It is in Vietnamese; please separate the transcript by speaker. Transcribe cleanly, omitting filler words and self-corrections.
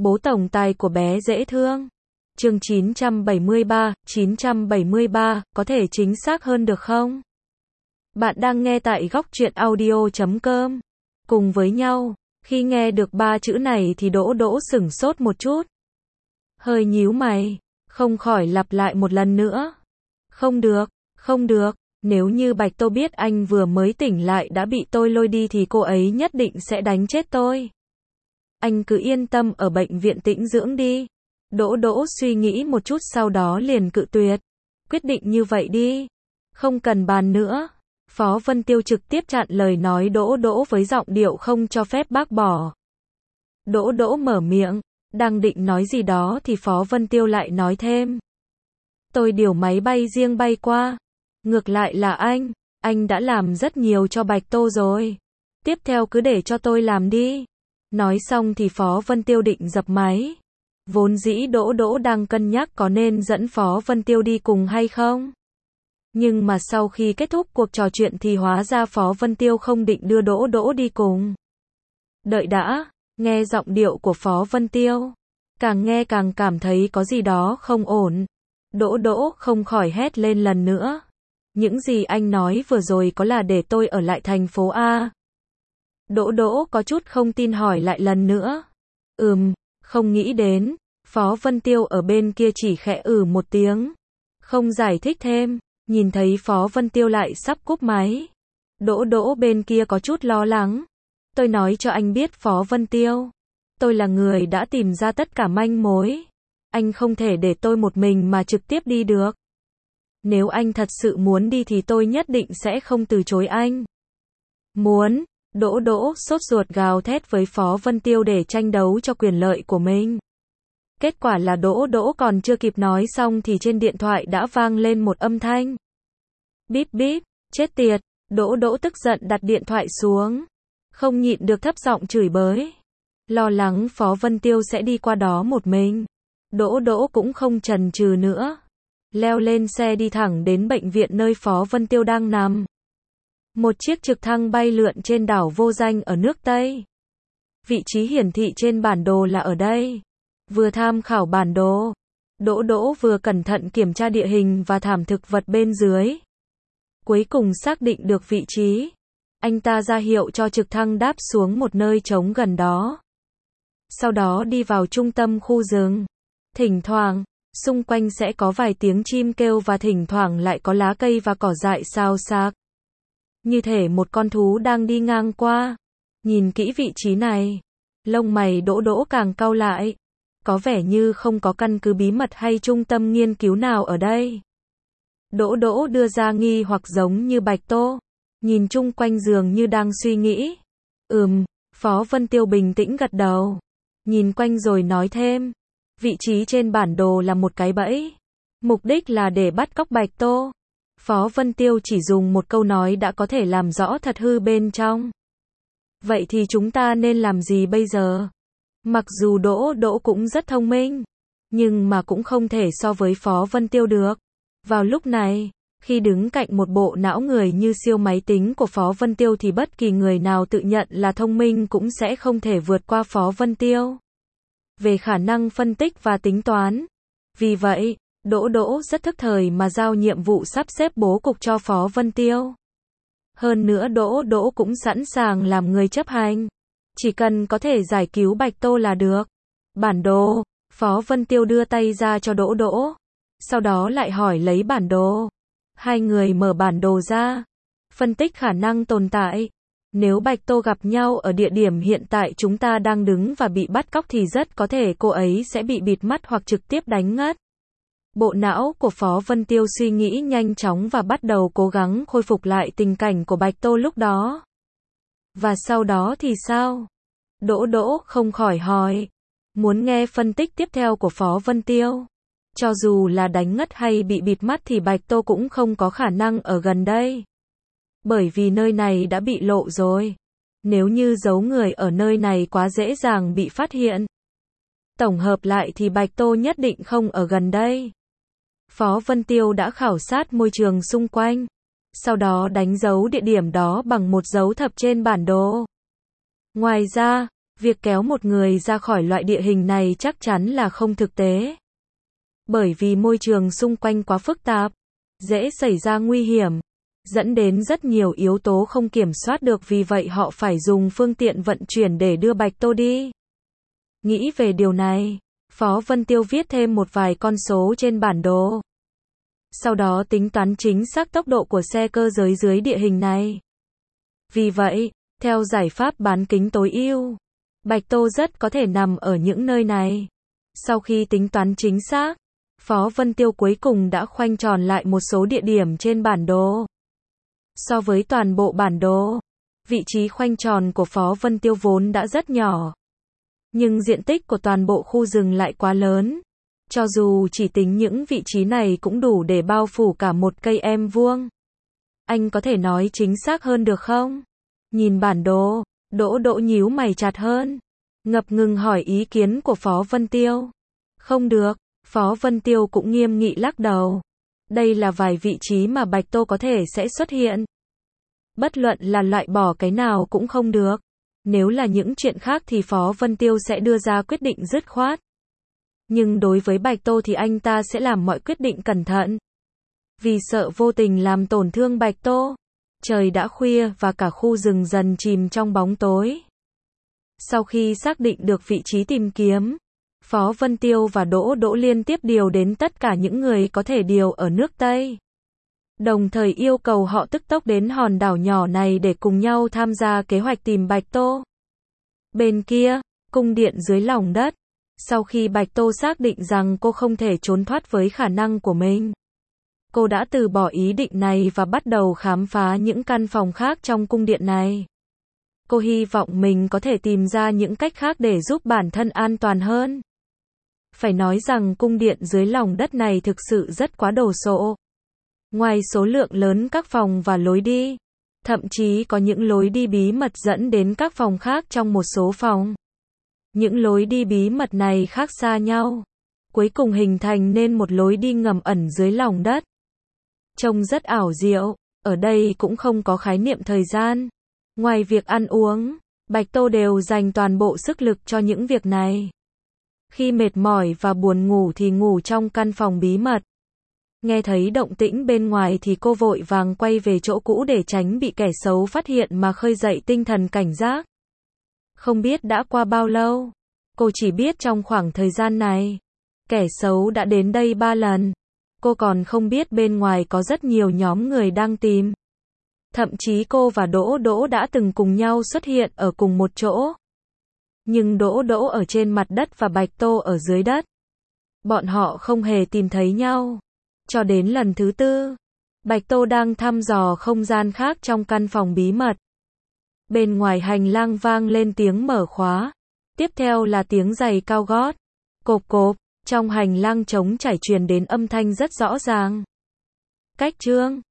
Speaker 1: Bố tổng tài của bé dễ thương. Chương 973, có thể chính xác hơn được không? Bạn đang nghe tại góc truyện audio.com. Cùng với nhau, khi nghe được 3 chữ này thì Đỗ Đỗ sửng sốt một chút. Hơi nhíu mày, không khỏi lặp lại một lần nữa. Không được, nếu như Bạch Tô biết anh vừa mới tỉnh lại đã bị tôi lôi đi thì cô ấy nhất định sẽ đánh chết tôi. Anh cứ yên tâm ở bệnh viện tĩnh dưỡng đi. Đỗ Đỗ suy nghĩ một chút sau đó liền cự tuyệt. Quyết định như vậy đi. Không cần bàn nữa. Phó Vân Tiêu trực tiếp chặn lời nói Đỗ Đỗ với giọng điệu không cho phép bác bỏ. Đỗ Đỗ mở miệng, đang định nói gì đó thì Phó Vân Tiêu lại nói thêm. Tôi điều máy bay riêng bay qua. Ngược lại là anh đã làm rất nhiều cho Bạch Tô rồi. Tiếp theo cứ để cho tôi làm đi. Nói xong thì Phó Vân Tiêu định dập máy. Vốn dĩ Đỗ Đỗ đang cân nhắc có nên dẫn Phó Vân Tiêu đi cùng hay không. Nhưng mà sau khi kết thúc cuộc trò chuyện thì hóa ra Phó Vân Tiêu không định đưa Đỗ Đỗ đi cùng. Đợi đã, nghe giọng điệu của Phó Vân Tiêu. Càng nghe càng cảm thấy có gì đó không ổn. Đỗ Đỗ không khỏi hét lên lần nữa. Những gì anh nói vừa rồi có là để tôi ở lại thành phố A? Đỗ Đỗ có chút không tin hỏi lại lần nữa. Không nghĩ đến. Phó Vân Tiêu ở bên kia chỉ khẽ một tiếng. Không giải thích thêm. Nhìn thấy Phó Vân Tiêu lại sắp cúp máy. Đỗ Đỗ bên kia có chút lo lắng. Tôi nói cho anh biết Phó Vân Tiêu. Tôi là người đã tìm ra tất cả manh mối. Anh không thể để tôi một mình mà trực tiếp đi được. Nếu anh thật sự muốn đi thì tôi nhất định sẽ không từ chối anh. Muốn. Đỗ Đỗ sốt ruột gào thét với Phó Vân Tiêu để tranh đấu cho quyền lợi của mình. Kết quả là Đỗ Đỗ còn chưa kịp nói xong thì trên điện thoại đã vang lên một âm thanh. Bíp bíp, chết tiệt. Đỗ Đỗ tức giận đặt điện thoại xuống. Không nhịn được thấp giọng chửi bới. Lo lắng Phó Vân Tiêu sẽ đi qua đó một mình. Đỗ Đỗ cũng không chần chừ nữa. Leo lên xe đi thẳng đến bệnh viện nơi Phó Vân Tiêu đang nằm. Một chiếc trực thăng bay lượn trên đảo vô danh ở nước Tây. Vị trí hiển thị trên bản đồ là ở đây. Vừa tham khảo bản đồ, Đỗ Đỗ vừa cẩn thận kiểm tra địa hình và thảm thực vật bên dưới. Cuối cùng xác định được vị trí. Anh ta ra hiệu cho trực thăng đáp xuống một nơi trống gần đó. Sau đó đi vào trung tâm khu rừng. Thỉnh thoảng, xung quanh sẽ có vài tiếng chim kêu và thỉnh thoảng lại có lá cây và cỏ dại xào xạc. Như thể một con thú đang đi ngang qua. Nhìn kỹ vị trí này, lông mày Đỗ Đỗ càng cau lại. Có vẻ như không có căn cứ bí mật hay trung tâm nghiên cứu nào ở đây. Đỗ Đỗ đưa ra nghi hoặc giống như Bạch Tô. Nhìn chung quanh dường như đang suy nghĩ. Phó Vân Tiêu bình tĩnh gật đầu. Nhìn quanh rồi nói thêm. Vị trí trên bản đồ là một cái bẫy. Mục đích là để bắt cóc Bạch Tô. Phó Vân Tiêu chỉ dùng một câu nói đã có thể làm rõ thật hư bên trong. Vậy thì chúng ta nên làm gì bây giờ? Mặc dù Đỗ Đỗ cũng rất thông minh, nhưng mà cũng không thể so với Phó Vân Tiêu được. Vào lúc này, khi đứng cạnh một bộ não người như siêu máy tính của Phó Vân Tiêu thì bất kỳ người nào tự nhận là thông minh cũng sẽ không thể vượt qua Phó Vân Tiêu. Về khả năng phân tích và tính toán. Vì vậy, Đỗ Đỗ rất thức thời mà giao nhiệm vụ sắp xếp bố cục cho Phó Vân Tiêu. Hơn nữa Đỗ Đỗ cũng sẵn sàng làm người chấp hành. Chỉ cần có thể giải cứu Bạch Tô là được. Bản đồ. Phó Vân Tiêu đưa tay ra cho Đỗ Đỗ. Sau đó lại hỏi lấy bản đồ. Hai người mở bản đồ ra. Phân tích khả năng tồn tại. Nếu Bạch Tô gặp nhau ở địa điểm hiện tại chúng ta đang đứng và bị bắt cóc thì rất có thể cô ấy sẽ bị bịt mắt hoặc trực tiếp đánh ngất. Bộ não của Phó Vân Tiêu suy nghĩ nhanh chóng và bắt đầu cố gắng khôi phục lại tình cảnh của Bạch Tô lúc đó. Và sau đó thì sao? Đỗ Đỗ không khỏi hỏi. Muốn nghe phân tích tiếp theo của Phó Vân Tiêu. Cho dù là đánh ngất hay bị bịt mắt thì Bạch Tô cũng không có khả năng ở gần đây. Bởi vì nơi này đã bị lộ rồi. Nếu như giấu người ở nơi này quá dễ dàng bị phát hiện. Tổng hợp lại thì Bạch Tô nhất định không ở gần đây. Phó Vân Tiêu đã khảo sát môi trường xung quanh. Sau đó đánh dấu địa điểm đó bằng một dấu thập trên bản đồ. Ngoài ra, Việc kéo một người ra khỏi loại địa hình này chắc chắn là không thực tế. Bởi vì môi trường xung quanh quá phức tạp, dễ xảy ra nguy hiểm, dẫn đến rất nhiều yếu tố không kiểm soát được, vì vậy họ phải dùng phương tiện vận chuyển để đưa Bạch Tô đi. Nghĩ về điều này, Phó Vân Tiêu viết thêm một vài con số trên bản đồ. Sau đó tính toán chính xác tốc độ của xe cơ giới dưới địa hình này. Vì vậy, theo giải pháp bán kính tối ưu, Bạch Tô rất có thể nằm ở những nơi này. Sau khi tính toán chính xác, Phó Vân Tiêu cuối cùng đã khoanh tròn lại một số địa điểm trên bản đồ. So với toàn bộ bản đồ, vị trí khoanh tròn của Phó Vân Tiêu vốn đã rất nhỏ. Nhưng diện tích của toàn bộ khu rừng lại quá lớn. Cho dù chỉ tính những vị trí này cũng đủ để bao phủ cả một cây em vuông. Anh có thể nói chính xác hơn được không? Nhìn bản đồ, Đỗ Đỗ nhíu mày chặt hơn. Ngập ngừng hỏi ý kiến của Phó Vân Tiêu. Không được, Phó Vân Tiêu cũng nghiêm nghị lắc đầu. Đây là vài vị trí mà Bạch Tô có thể sẽ xuất hiện. Bất luận là loại bỏ cái nào cũng không được. Nếu là những chuyện khác thì Phó Vân Tiêu sẽ đưa ra quyết định dứt khoát. Nhưng đối với Bạch Tô thì anh ta sẽ làm mọi quyết định cẩn thận. Vì sợ vô tình làm tổn thương Bạch Tô. Trời đã khuya và cả khu rừng dần chìm trong bóng tối. Sau khi xác định được vị trí tìm kiếm, Phó Vân Tiêu và Đỗ Đỗ liên tiếp điều đến tất cả những người có thể điều ở nước Tây. Đồng thời yêu cầu họ tức tốc đến hòn đảo nhỏ này để cùng nhau tham gia kế hoạch tìm Bạch Tô. Bên kia, cung điện dưới lòng đất. Sau khi Bạch Tô xác định rằng cô không thể trốn thoát với khả năng của mình, cô đã từ bỏ ý định này và bắt đầu khám phá những căn phòng khác trong cung điện này. Cô hy vọng mình có thể tìm ra những cách khác để giúp bản thân an toàn hơn. Phải nói rằng cung điện dưới lòng đất này thực sự rất quá đồ sộ. Ngoài số lượng lớn các phòng và lối đi, thậm chí có những lối đi bí mật dẫn đến các phòng khác trong một số phòng. Những lối đi bí mật này khác xa nhau, cuối cùng hình thành nên một lối đi ngầm ẩn dưới lòng đất. Trông rất ảo diệu, ở đây cũng không có khái niệm thời gian. Ngoài việc ăn uống, Bạch Tô đều dành toàn bộ sức lực cho những việc này. Khi mệt mỏi và buồn ngủ thì ngủ trong căn phòng bí mật. Nghe thấy động tĩnh bên ngoài thì cô vội vàng quay về chỗ cũ để tránh bị kẻ xấu phát hiện mà khơi dậy tinh thần cảnh giác. Không biết đã qua bao lâu, cô chỉ biết trong khoảng thời gian này, kẻ xấu đã đến đây 3 lần. Cô còn không biết bên ngoài có rất nhiều nhóm người đang tìm. Thậm chí cô và Đỗ Đỗ đã từng cùng nhau xuất hiện ở cùng một chỗ. Nhưng Đỗ Đỗ ở trên mặt đất và Bạch Tô ở dưới đất. Bọn họ không hề tìm thấy nhau. Cho đến lần thứ 4, Bạch Tô đang thăm dò không gian khác trong căn phòng bí mật. Bên ngoài hành lang vang lên tiếng mở khóa. Tiếp theo là tiếng giày cao gót. Cộp cộp, trong hành lang trống trải truyền đến âm thanh rất rõ ràng. Cách chương